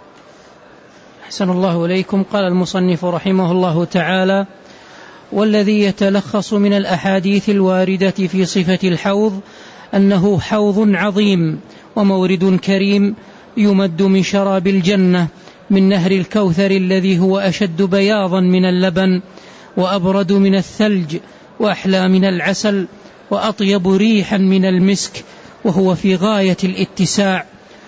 أحسن الله إليكم. قال المصنف رحمه الله تعالى: والذي يتلخص من الأحاديث الواردة في صفة الحوض أنه حوض عظيم ومورد كريم يمد من شراب الجنة من نهر الكوثر الذي هو أشد بياضا من اللبن وأبرد من الثلج وأحلى من العسل وأطيب ريحا من المسك، وهو في غاية الاتساع،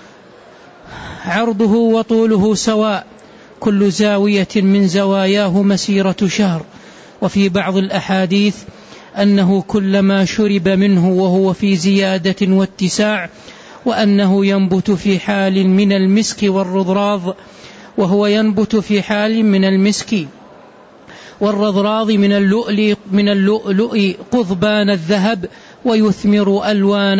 عرضه وطوله سواء، كل زاوية من زواياه مسيرة شهر. وفي بعض الأحاديث أنه كلما شرب منه وهو في زيادة واتساع، وأنه ينبت في حال من المسك والرضراض، وهو ينبت في حال من المسك والرضراض من اللؤلؤ قضبان الذهب، ويثمر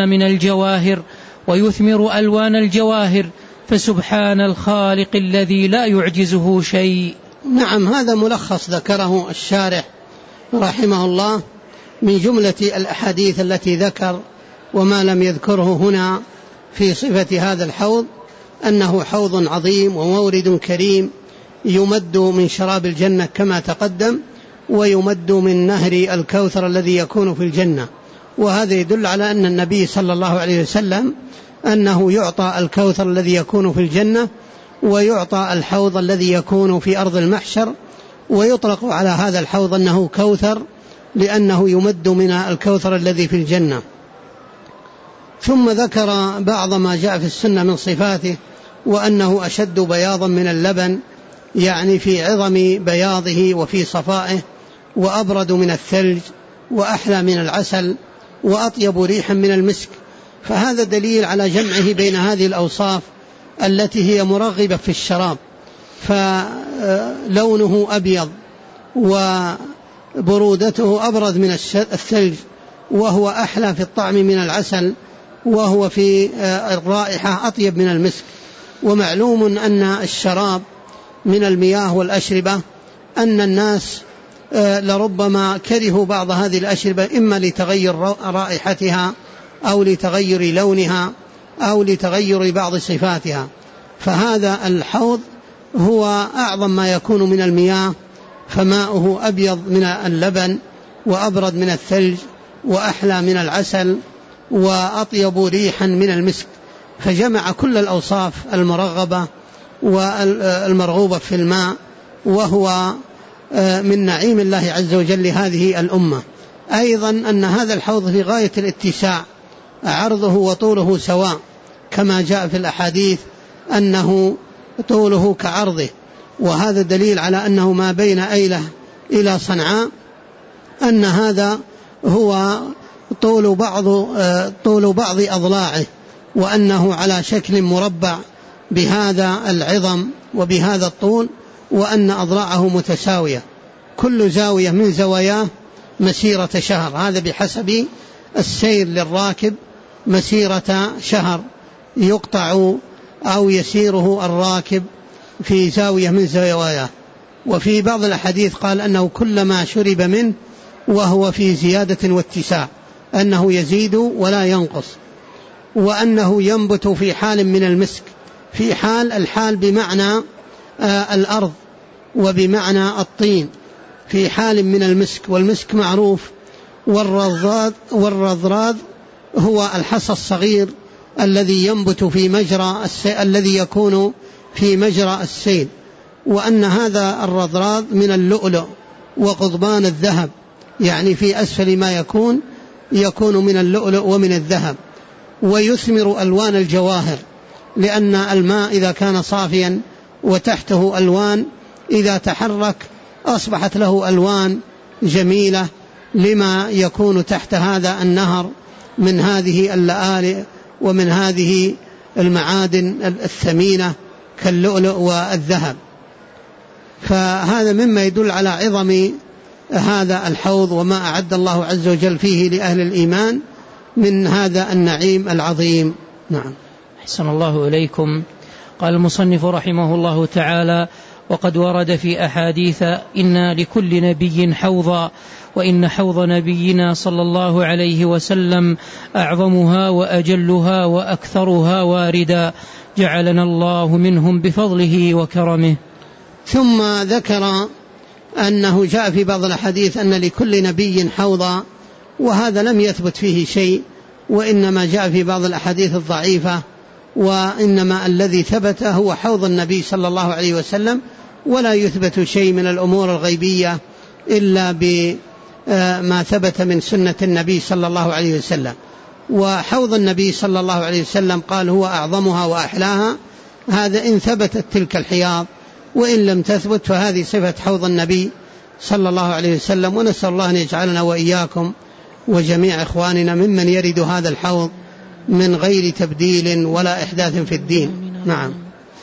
ألوان الجواهر، فسبحان الخالق الذي لا يعجزه شيء. نعم، هذا ملخص ذكره الشارح رحمه الله من جملة الأحاديث التي ذكر، وما لم يذكره هنا في صفة هذا الحوض أنه حوض عظيم ومورد كريم يمد من شراب الجنة كما تقدم، ويمد من نهر الكوثر الذي يكون في الجنة. وهذا يدل على أن النبي صلى الله عليه وسلم أنه يعطى الكوثر الذي يكون في الجنة، ويعطى الحوض الذي يكون في أرض المحشر، ويطلق على هذا الحوض أنه كوثر لأنه يمد من الكوثر الذي في الجنة. ثم ذكر بعض ما جاء في السنة من صفاته، وأنه أشد بياضا من اللبن، يعني في عظم بياضه وفي صفائه، وأبرد من الثلج، وأحلى من العسل، وأطيب ريحا من المسك. فهذا دليل على جمعه بين هذه الأوصاف التي هي مرغبة في الشراب، فلونه أبيض وبرودته أبرد من الثلج، وهو أحلى في الطعم من العسل، وهو في الرائحة أطيب من المسك. ومعلوم أن الشراب من المياه والأشربة أن الناس لربما كرهوا بعض هذه الأشربة إما لتغير رائحتها أو لتغير لونها أو لتغير بعض صفاتها. فهذا الحوض هو أعظم ما يكون من المياه، فماؤه أبيض من اللبن وأبرد من الثلج وأحلى من العسل وأطيب ريحا من المسك، فجمع كل الأوصاف المرغبة والمرغوبة في الماء، وهو من نعيم الله عز وجل لهذه الأمة. أيضا أن هذا الحوض في غاية الاتساع، عرضه وطوله سواء كما جاء في الأحاديث أنه طوله كعرضه، وهذا دليل على أنه ما بين أيلة إلى صنعاء، أن هذا هو طول بعض أضلاعه، وأنه على شكل مربع بهذا العظم وبهذا الطول، وأن أضلاعه متساوية، كل زاوية من زواياه مسيرة شهر، هذا بحسب السير للراكب مسيرة شهر يقطع أو يسيره الراكب في زاوية من زواياه. وفي بعض الأحاديث قال أنه كلما شرب منه وهو في زيادة واتساع، أنه يزيد ولا ينقص، وأنه ينبت في حال من المسك، في الحال بمعنى الأرض وبمعنى الطين، في حال من المسك، والمسك معروف. والرذراذ هو الحصى الصغير الذي ينبت في الذي يكون في مجرى السيل، وأن هذا الرذراذ من اللؤلؤ وقضبان الذهب، يعني في أسفل ما يكون من اللؤلؤ ومن الذهب، ويثمر ألوان الجواهر، لأن الماء إذا كان صافيا وتحته ألوان إذا تحرك أصبحت له ألوان جميلة لما يكون تحت هذا النهر من هذه اللآلئ ومن هذه المعادن الثمينة كاللؤلؤ والذهب. فهذا مما يدل على عظم هذا الحوض وما أعد الله عز وجل فيه لأهل الإيمان من هذا النعيم العظيم. نعم. أحسن الله إليكم. قال المصنف رحمه الله تعالى: وقد ورد في أحاديث إن لكل نبي حوضا، وإن حوض نبينا صلى الله عليه وسلم أعظمها وأجلها وأكثرها واردا، جعلنا الله منهم بفضله وكرمه. ثم ذكر أنه جاء في بعض الحديث أن لكل نبي حوضا، وهذا لم يثبت فيه شيء، وإنما جاء في بعض الأحاديث الضعيفة، وإنما الذي ثبت هو حوض النبي صلى الله عليه وسلم، ولا يثبت شيء من الأمور الغيبية إلا بما ثبت من سنة النبي صلى الله عليه وسلم. وحوض النبي صلى الله عليه وسلم قال هو أعظمها وأحلاها، هذا إن ثبتت تلك الحياض، وإن لم تثبت فهذه صفة حوض النبي صلى الله عليه وسلم. ونسأل الله أن يجعلنا وإياكم وجميع إخواننا ممن يرد هذا الحوض من غير تبديل ولا إحداث في الدين. نعم.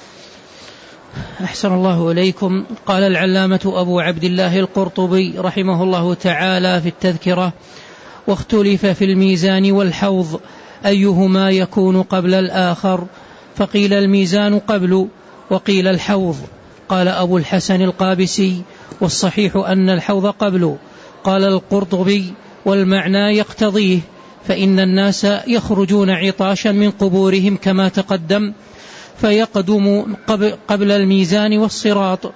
أحسن الله إليكم. قال العلامة أبو عبد الله القرطبي رحمه الله تعالى في التذكرة: واختلف في الميزان والحوض أيهما يكون قبل الآخر، فقيل الميزان قبل، وقيل الحوض. قال أبو الحسن القابسي: والصحيح أن الحوض قبل. قال القرطبي: والمعنى يقتضيه، فإن الناس يخرجون عطاشا من قبورهم كما تقدم، فيقدم قبل الميزان والصراط،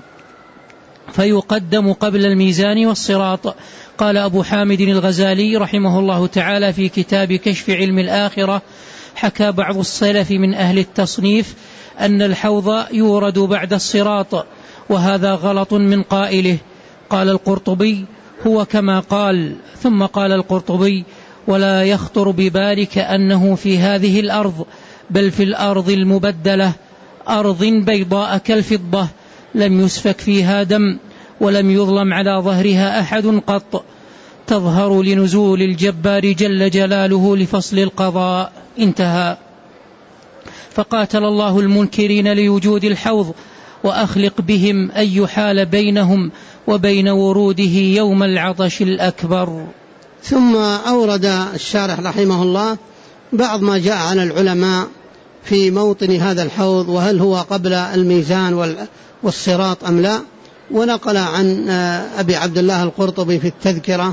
فيقدم قبل الميزان والصراط. قال أبو حامد الغزالي رحمه الله تعالى في كتاب كشف علم الآخرة: حكى بعض السلف من أهل التصنيف أن الحوض يورد بعد الصراط، وهذا غلط من قائله. قال القرطبي: هو كما قال. ثم قال القرطبي: ولا يخطر ببالك أنه في هذه الأرض، بل في الأرض المبدلة، أرض بيضاء كالفضة، لم يسفك فيها دم، ولم يظلم على ظهرها أحد قط، تظهر لنزول الجبار جل جلاله لفصل القضاء. انتهى. فقاتل الله المنكرين لوجود الحوض، وأخلق بهم أن يحال بينهم وبين وروده يوم العطش الأكبر. ثم أورد الشارح رحمه الله بعض ما جاء عن العلماء في موطن هذا الحوض، وهل هو قبل الميزان والصراط أم لا. ونقل عن أبي عبد الله القرطبي في التذكرة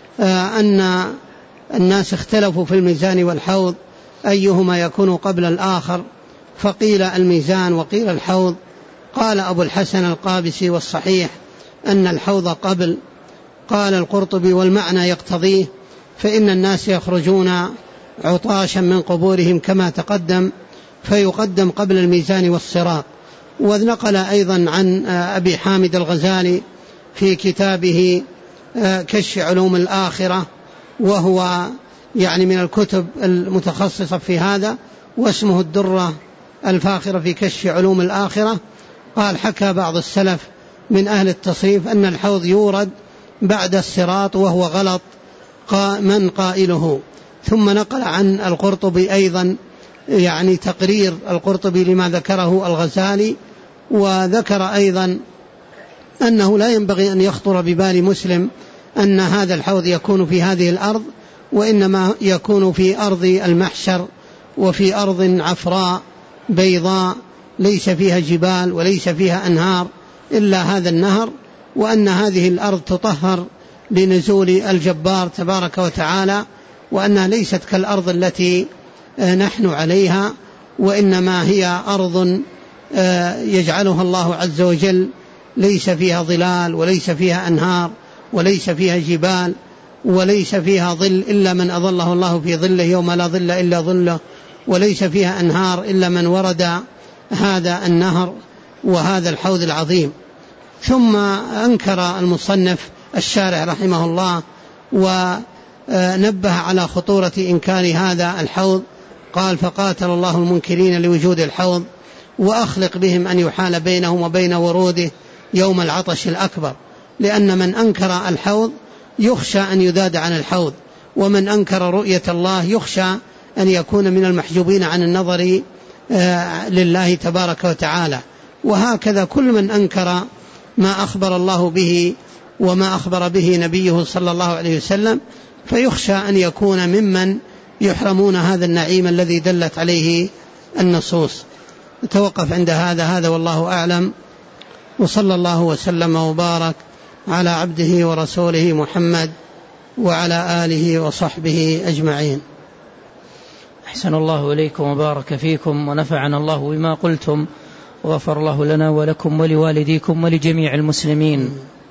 أن الناس اختلفوا في الميزان والحوض أيهما يكون قبل الآخر، فقيل الميزان وقيل الحوض. قال أبو الحسن القابسي والصحيح أن الحوض قبل. قال القرطبي والمعنى يقتضيه، فإن الناس يخرجون عطاشا من قبورهم كما تقدم، فيقدم قبل الميزان والصراط. ونقل أيضا عن أبي حامد الغزالي في كتابه كشف علوم الآخرة، وهو يعني من الكتب المتخصصة في هذا، واسمه الدرة الفاخرة في كشف علوم الآخرة. قال حكى بعض السلف من أهل التصريف أن الحوض يورد بعد الصراط، وهو غلط من قائله. ثم نقل عن القرطبي أيضا يعني تقرير القرطبي لما ذكره الغزالي، وذكر أيضا أنه لا ينبغي أن يخطر ببال مسلم أن هذا الحوض يكون في هذه الأرض، وإنما يكون في أرض المحشر، وفي أرض عفراء بيضاء ليس فيها جبال وليس فيها أنهار إلا هذا النهر، وأن هذه الأرض تطهر لنزول الجبار تبارك وتعالى، وأنها ليست كالأرض التي نحن عليها، وإنما هي أرض يجعلها الله عز وجل ليس فيها ظلال وليس فيها أنهار وليس فيها جبال وليس فيها ظل إلا من أظله الله في ظله يوم لا ظل إلا ظله، وليس فيها أنهار إلا من ورد هذا النهر وهذا الحوض العظيم. ثم أنكر المصنف الشارح رحمه الله ونبه على خطورة إنكار هذا الحوض. قال فقاتل الله المنكرين لوجود الحوض، وأخلق بهم أن يحال بينهم وبين وروده يوم العطش الأكبر، لأن من أنكر الحوض يخشى أن يذاد عن الحوض، ومن أنكر رؤية الله يخشى أن يكون من المحجوبين عن النظر لله تبارك وتعالى. وهكذا كل من أنكر ما أخبر الله به وما أخبر به نبيه صلى الله عليه وسلم فيخشى أن يكون ممن يحرمون هذا النعيم الذي دلت عليه النصوص. نتوقف عند هذا والله أعلم، وصلى الله وسلم وبارك على عبده ورسوله محمد وعلى آله وصحبه أجمعين. أحسن الله إليكم وبارك فيكم، ونفعنا الله بما قلتم، وغفر الله لنا ولكم ولوالديكم ولجميع المسلمين.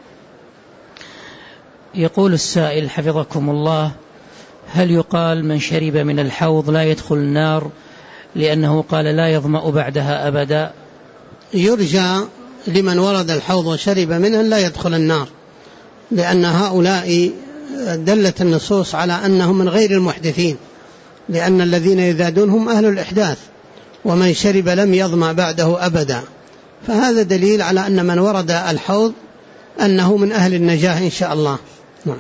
يقول السائل حفظكم الله: هل يقال من شرب من الحوض لا يدخل النار لأنه قال لا يظمأ بعدها أبدا؟ يرجى لمن ورد الحوض وشرب منه لا يدخل النار، لأن هؤلاء دلت النصوص على أنهم من غير المحدثين، لأن الذين يذادون هم أهل الإحداث، ومن شرب لم يظمأ بعده أبدا. فهذا دليل على أن من ورد الحوض أنه من أهل النجاة إن شاء الله. نعم.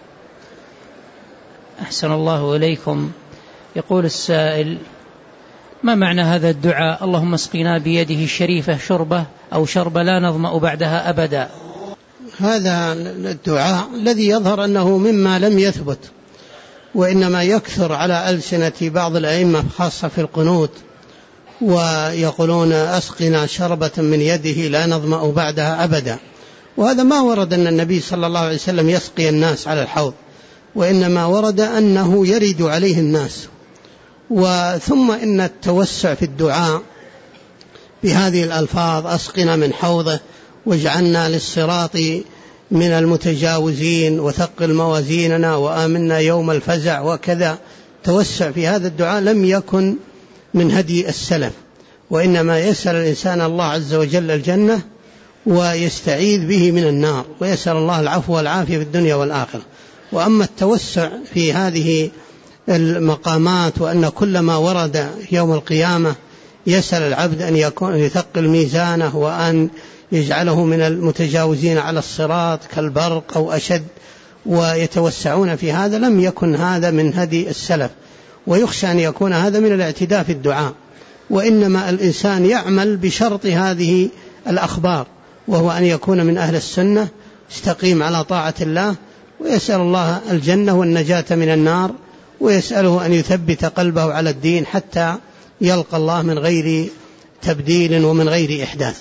أحسن الله إليكم. يقول السائل: ما معنى هذا الدعاء اللهم اسقنا بيده الشريفة شربة أو شربة لا نظمأ بعدها أبدا؟ هذا الدعاء الذي يظهر أنه مما لم يثبت، وإنما يكثر على ألسنة بعض الأئمة خاصة في القنوت، ويقولون أسقنا شربة من يده لا نظمأ بعدها أبدا. وهذا ما ورد أن النبي صلى الله عليه وسلم يسقي الناس على الحوض، وإنما ورد أنه يرد عليه الناس. وثم إن التوسع في الدعاء بهذه الألفاظ أسقنا من حوضه واجعلنا للصراط من المتجاوزين وثقل موازيننا وآمنا يوم الفزع وكذا، توسع في هذا الدعاء لم يكن من هدي السلف، وإنما يسأل الإنسان الله عز وجل الجنة ويستعيذ به من النار، ويسأل الله العفو والعافية في الدنيا والآخرة. وأما التوسع في هذه المقامات وأن كل ما ورد يوم القيامة يسأل العبد أن يثقل ميزانه وأن يجعله من المتجاوزين على الصراط كالبرق أو أشد، ويتوسعون في هذا، لم يكن هذا من هدي السلف، ويخشى أن يكون هذا من الاعتداء في الدعاء. وإنما الإنسان يعمل بشرط هذه الأخبار، وهو أن يكون من أهل السنة، يستقيم على طاعة الله، ويسأل الله الجنة والنجاة من النار، ويسأله أن يثبت قلبه على الدين حتى يلقى الله من غير تبديل ومن غير إحداث.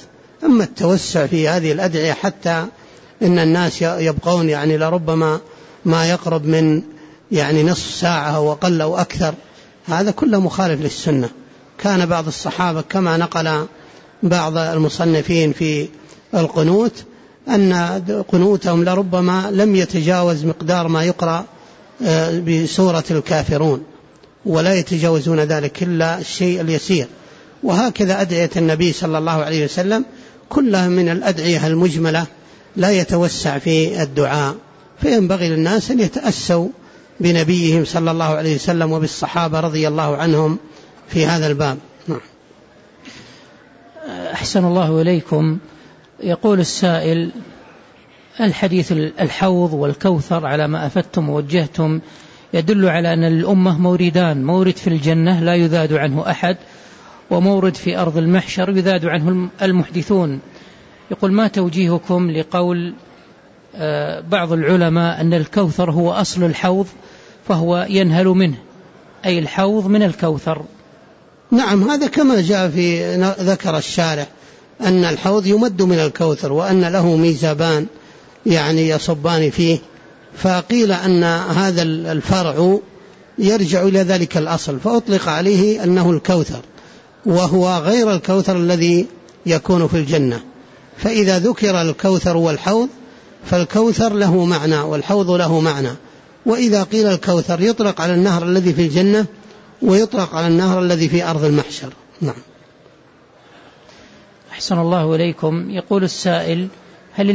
أما التوسع في هذه الأدعية حتى إن الناس يبقون يعني لربما ما يقرب من يعني نصف ساعة وقل أو أكثر، هذا كله مخالف للسنة. كان بعض الصحابة كما نقل بعض المصنفين في القنوت أن قنوتهم لربما لم يتجاوز مقدار ما يقرأ بسورة الكافرون، ولا يتجاوزون ذلك إلا الشيء اليسير. وهكذا أدعية النبي صلى الله عليه وسلم كلها من الأدعية المجملة لا يتوسع في الدعاء، فينبغي للناس أن يتأسوا بنبيهم صلى الله عليه وسلم وبالصحابة رضي الله عنهم في هذا الباب. أحسن الله إليكم. يقول السائل: الحديث الحوض والكوثر على ما أفدتم ووجهتم يدل على أن الأمة موردان، مورد في الجنة لا يذاد عنه أحد، ومورد في أرض المحشر يذاد عنه المحدثون. يقول: ما توجيهكم لقول بعض العلماء أن الكوثر هو أصل الحوض فهو ينهل منه، أي الحوض من الكوثر؟ نعم، هذا كما جاء في ذكر الشارع أن الحوض يمد من الكوثر وأن له ميزابان يعني يصبان فيه، فقيل أن هذا الفرع يرجع إلى ذلك الأصل فأطلق عليه أنه الكوثر، وهو غير الكوثر الذي يكون في الجنة. فإذا ذكر الكوثر والحوض فالكوثر له معنى والحوض له معنى، وإذا قيل الكوثر يطلق على النهر الذي في الجنة ويطلق على النهر الذي في أرض المحشر. نعم. أحسن الله إليكم. يقول السائل: هل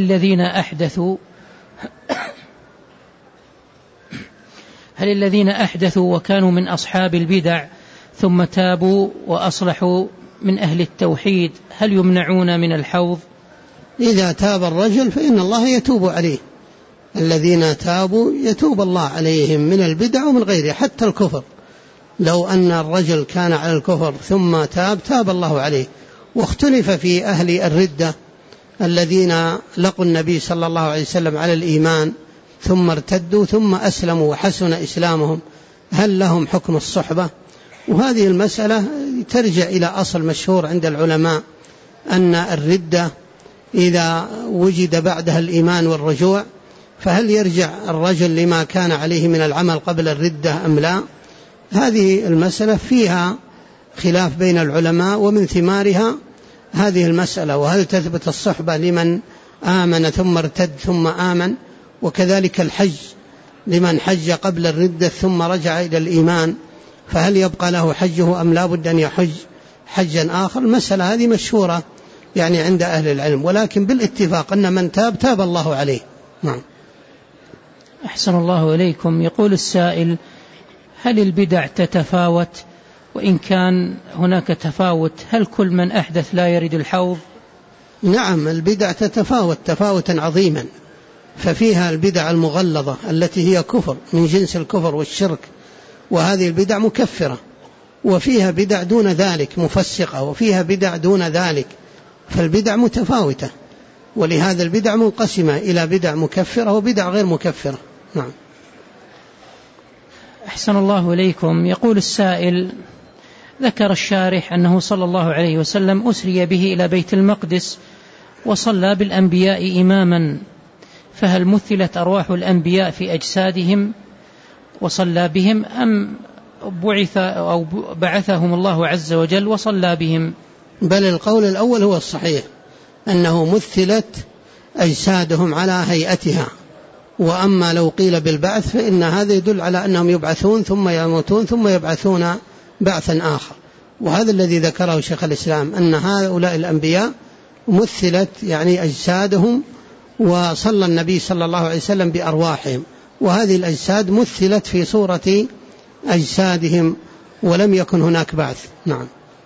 الذين أحدثوا وكانوا من أصحاب البدع ثم تابوا وأصلحوا من أهل التوحيد هل يمنعون من الحوض؟ إذا تاب الرجل فإن الله يتوب عليه، الذين تابوا يتوب الله عليهم من البدع ومن غيره، حتى الكفر لو أن الرجل كان على الكفر ثم تاب الله عليه. واختلف في أهل الردة الذين لقوا النبي صلى الله عليه وسلم على الإيمان ثم ارتدوا ثم أسلموا وحسن إسلامهم، هل لهم حكم الصحبة؟ وهذه المسألة ترجع إلى أصل مشهور عند العلماء أن الردة إذا وجد بعدها الإيمان والرجوع فهل يرجع الرجل لما كان عليه من العمل قبل الردة أم لا؟ هذه المسألة فيها خلاف بين العلماء، ومن ثمارها هذه المسألة، وهل تثبت الصحبة لمن آمن ثم ارتد ثم آمن، وكذلك الحج لمن حج قبل الردة ثم رجع إلى الإيمان فهل يبقى له حجه أم لا بد أن يحج حجا آخر؟ المسألة هذه مشهورة يعني عند أهل العلم، ولكن بالاتفاق أن من تاب الله عليه. نعم. أحسن الله إليكم. يقول السائل: هل البدع تتفاوت؟ وإن كان هناك تفاوت هل كل من أحدث لا يرد الحوض؟ نعم، البدع تتفاوت تفاوتا عظيما، ففيها البدع المغلظة التي هي كفر من جنس الكفر والشرك، وهذه البدع مكفرة، وفيها بدع دون ذلك مفسقة، وفيها بدع دون ذلك، فالبدع متفاوتة، ولهذا البدع منقسمة إلى بدع مكفرة وبدع غير مكفرة. نعم. أحسن الله إليكم. يقول السائل: ذكر الشارح أنه صلى الله عليه وسلم أسري به إلى بيت المقدس وصلى بالأنبياء إماما، فهل مثلت أرواح الأنبياء في أجسادهم وصلى بهم أم بعثهم الله عز وجل وصلى بهم؟ بل القول الأول هو الصحيح، أنه مثلت أجسادهم على هيئتها، وأما لو قيل بالبعث فإن هذا يدل على أنهم يبعثون ثم يموتون ثم يبعثون بعثا آخر، وهذا الذي ذكره شيخ الإسلام أن هؤلاء الأنبياء مثلت يعني أجسادهم، وصلى النبي صلى الله عليه وسلم بأرواحهم، وهذه الأجساد مثلت في صورة أجسادهم ولم يكن هناك بعث. نعم.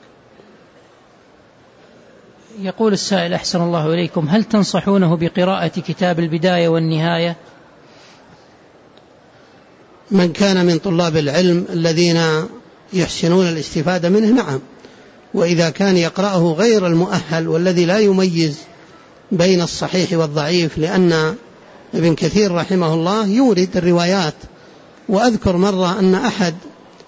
يقول السائل: أحسن الله إليكم، هل تنصحونه بقراءة كتاب البداية والنهاية؟ من كان من طلاب العلم الذين يحسنون الاستفادة منه نعم، وإذا كان يقرأه غير المؤهل والذي لا يميز بين الصحيح والضعيف، لأن ابن كثير رحمه الله يورد الروايات، وأذكر مرة أن أحد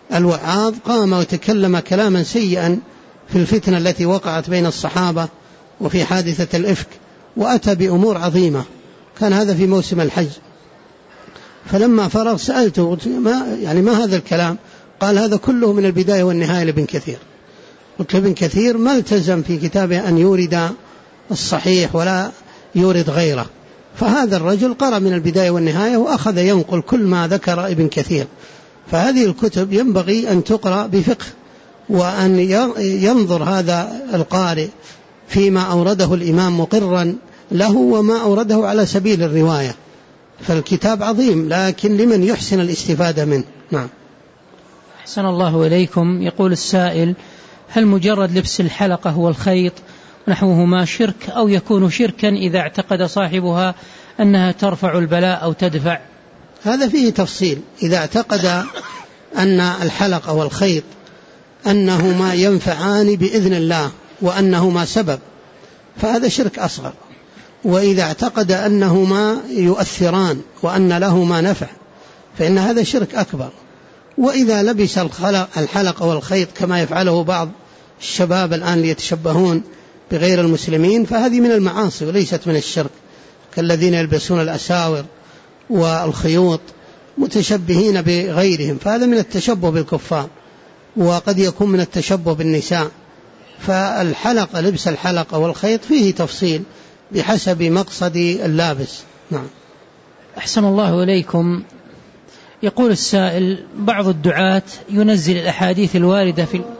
الوعاظ قام وتكلم كلاما سيئا في الفتنة التي وقعت بين الصحابة وفي حادثة الإفك، وأتى بأمور عظيمة. كان هذا في موسم الحج. فلما فرغ سألته ما هذا الكلام؟ قال هذا كله من البداية والنهاية لابن كثير. قلت ابن كثير ما التزم في كتابه أن يورد الصحيح ولا يورد غيره، فهذا الرجل قرأ من البداية والنهاية وأخذ ينقل كل ما ذكر ابن كثير. فهذه الكتب ينبغي أن تقرأ بفقه، وأن ينظر هذا القارئ فيما أورده الإمام مقرا له وما أورده على سبيل الرواية. فالكتاب عظيم، لكن لمن يحسن الاستفادة منه. نعم. أحسن الله إليكم. يقول السائل: هل مجرد لبس الحلقة والخيط نحوهما شرك، أو يكون شركا إذا اعتقد صاحبها أنها ترفع البلاء أو تدفع؟ هذا فيه تفصيل. إذا اعتقد أن الحلقة والخيط أنهما ينفعان بإذن الله وأنهما سبب فهذا شرك أصغر. وإذا اعتقد أنهما يؤثران وأن لهما نفع فإن هذا شرك أكبر. وإذا لبس الحلقة والخيط كما يفعله بعض الشباب الآن ليتشبهون بغير المسلمين فهذه من المعاصي وليست من الشرك، كالذين يلبسون الأساور والخيوط متشبهين بغيرهم، فهذا من التشبه بالكفار، وقد يكون من التشبه بالنساء. فالحلقة، لبس الحلقة والخيط فيه تفصيل بحسب مقصد اللابس. نعم. أحسن الله إليكم. يقول السائل: بعض الدعاة ينزل الأحاديث الواردة في